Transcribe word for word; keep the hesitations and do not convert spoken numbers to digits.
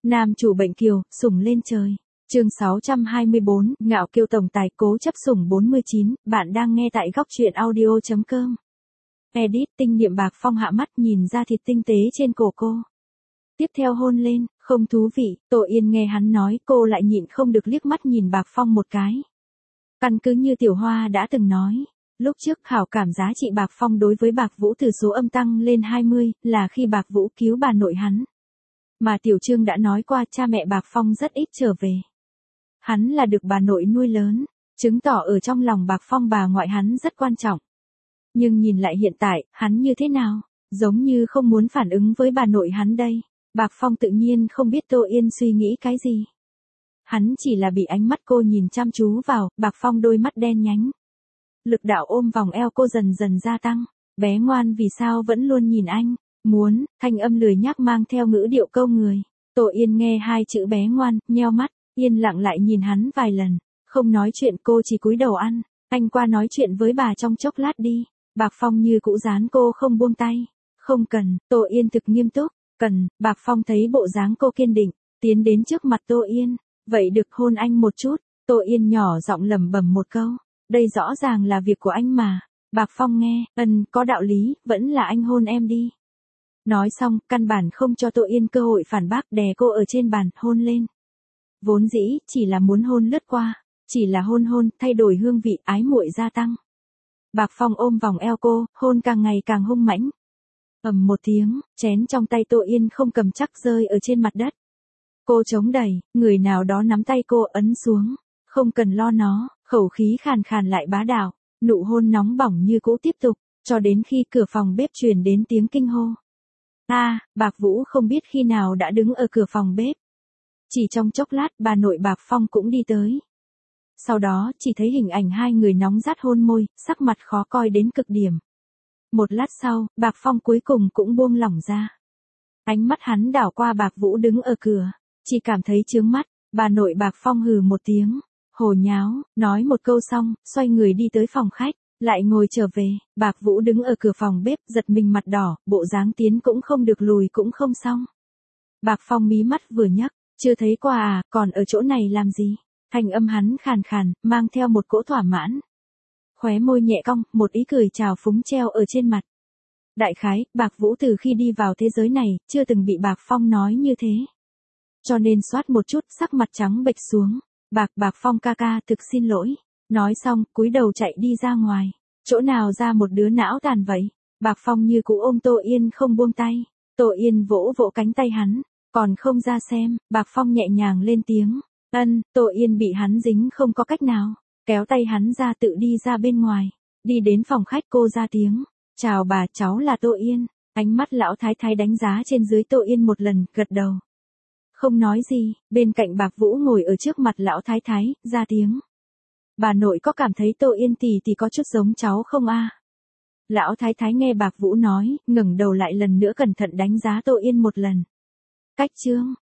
Nam chủ bệnh kiều, sủng lên trời. Chương sáu trăm hai mươi bốn, ngạo kiều tổng tài cố chấp sủng bốn mươi chín, bạn đang nghe tại góc truyện audio.com. Edit tinh niệm Bạc Phong hạ mắt nhìn ra thịt tinh tế trên cổ cô. Tiếp theo hôn lên, không thú vị, Tô Yên nghe hắn nói cô lại nhịn không được liếc mắt nhìn Bạc Phong một cái. Căn cứ như Tiểu Hoa đã từng nói, lúc trước hảo cảm giá trị Bạc Phong đối với Bạc Vũ từ số âm tăng lên hai mươi, là khi Bạc Vũ cứu bà nội hắn. Mà Tiểu Trương đã nói qua cha mẹ Bạc Phong rất ít trở về. Hắn là được bà nội nuôi lớn, chứng tỏ ở trong lòng Bạc Phong bà ngoại hắn rất quan trọng. Nhưng nhìn lại hiện tại, hắn như thế nào? Giống như không muốn phản ứng với bà nội hắn đây. Bạc Phong tự nhiên không biết Tô Yên suy nghĩ cái gì. Hắn chỉ là bị ánh mắt cô nhìn chăm chú vào, Bạc Phong đôi mắt đen nhánh. Lực đạo ôm vòng eo cô dần dần gia tăng. Bé ngoan vì sao vẫn luôn nhìn anh? Muốn, thanh âm lười nhác mang theo ngữ điệu câu người. Tô Yên nghe hai chữ bé ngoan, nheo mắt, yên lặng lại nhìn hắn vài lần. Không nói chuyện cô chỉ cúi đầu ăn. Anh qua nói chuyện với bà trong chốc lát đi. Bạc Phong như cũ dán cô không buông tay. Không cần, Tô Yên thực nghiêm túc. Cần, Bạc Phong thấy bộ dáng cô kiên định, tiến đến trước mặt Tô Yên. Vậy được hôn anh một chút. Tô Yên nhỏ giọng lẩm bẩm một câu. Đây rõ ràng là việc của anh mà. Bạc Phong nghe, ừm, có đạo lý, vẫn là anh hôn em đi. Nói xong, căn bản không cho Tô Yên cơ hội phản bác, đè cô ở trên bàn, hôn lên. Vốn dĩ, chỉ là muốn hôn lướt qua. Chỉ là hôn hôn, thay đổi hương vị, ái muội gia tăng. Bạc Phong ôm vòng eo cô, hôn càng ngày càng hung mãnh. Ầm một tiếng, chén trong tay Tô Yên không cầm chắc rơi ở trên mặt đất. Cô chống đẩy, người nào đó nắm tay cô ấn xuống. Không cần lo nó, khẩu khí khàn khàn lại bá đạo. Nụ hôn nóng bỏng như cũ tiếp tục, cho đến khi cửa phòng bếp truyền đến tiếng kinh hô. A, à, Bạc Vũ không biết khi nào đã đứng ở cửa phòng bếp. Chỉ trong chốc lát bà nội Bạc Phong cũng đi tới. Sau đó chỉ thấy hình ảnh hai người nóng rát hôn môi, sắc mặt khó coi đến cực điểm. Một lát sau, Bạc Phong cuối cùng cũng buông lỏng ra. Ánh mắt hắn đảo qua Bạc Vũ đứng ở cửa, chỉ cảm thấy chướng mắt, bà nội Bạc Phong hừ một tiếng, hồ nháo, nói một câu xong, xoay người đi tới phòng khách, lại ngồi trở về, Bạc Vũ đứng ở cửa phòng bếp, giật mình mặt đỏ, bộ dáng tiến cũng không được lùi cũng không xong. Bạc Phong mí mắt vừa nhấc, chưa thấy qua à, còn ở chỗ này làm gì? Thanh âm hắn khàn khàn, mang theo một cỗ thỏa mãn. Khóe môi nhẹ cong, một ý cười trào phúng treo ở trên mặt. Đại khái, Bạc Vũ từ khi đi vào thế giới này, chưa từng bị Bạc Phong nói như thế. Cho nên xoát một chút, sắc mặt trắng bệch xuống. Bạc Bạc Phong ca ca thực xin lỗi. Nói xong, cúi đầu chạy đi ra ngoài. Chỗ nào ra một đứa não tàn vậy? Bạc Phong như cũ ôm Tô Yên không buông tay. Tô Yên vỗ vỗ cánh tay hắn. Còn không ra xem, Bạc Phong nhẹ nhàng lên tiếng. Ân, Tô Yên bị hắn dính không có cách nào. Kéo tay hắn ra tự đi ra bên ngoài. Đi đến phòng khách cô ra tiếng. Chào bà, cháu là Tô Yên. Ánh mắt lão thái thái đánh giá trên dưới Tô Yên một lần, gật đầu. Không nói gì, bên cạnh Bạc Vũ ngồi ở trước mặt lão thái thái, ra tiếng. Bà nội có cảm thấy Tô Yên tỷ tỷ có chút giống cháu không a? Lão thái thái nghe Bạc Vũ nói, ngẩng đầu lại lần nữa cẩn thận đánh giá Tô Yên một lần. Cách chương,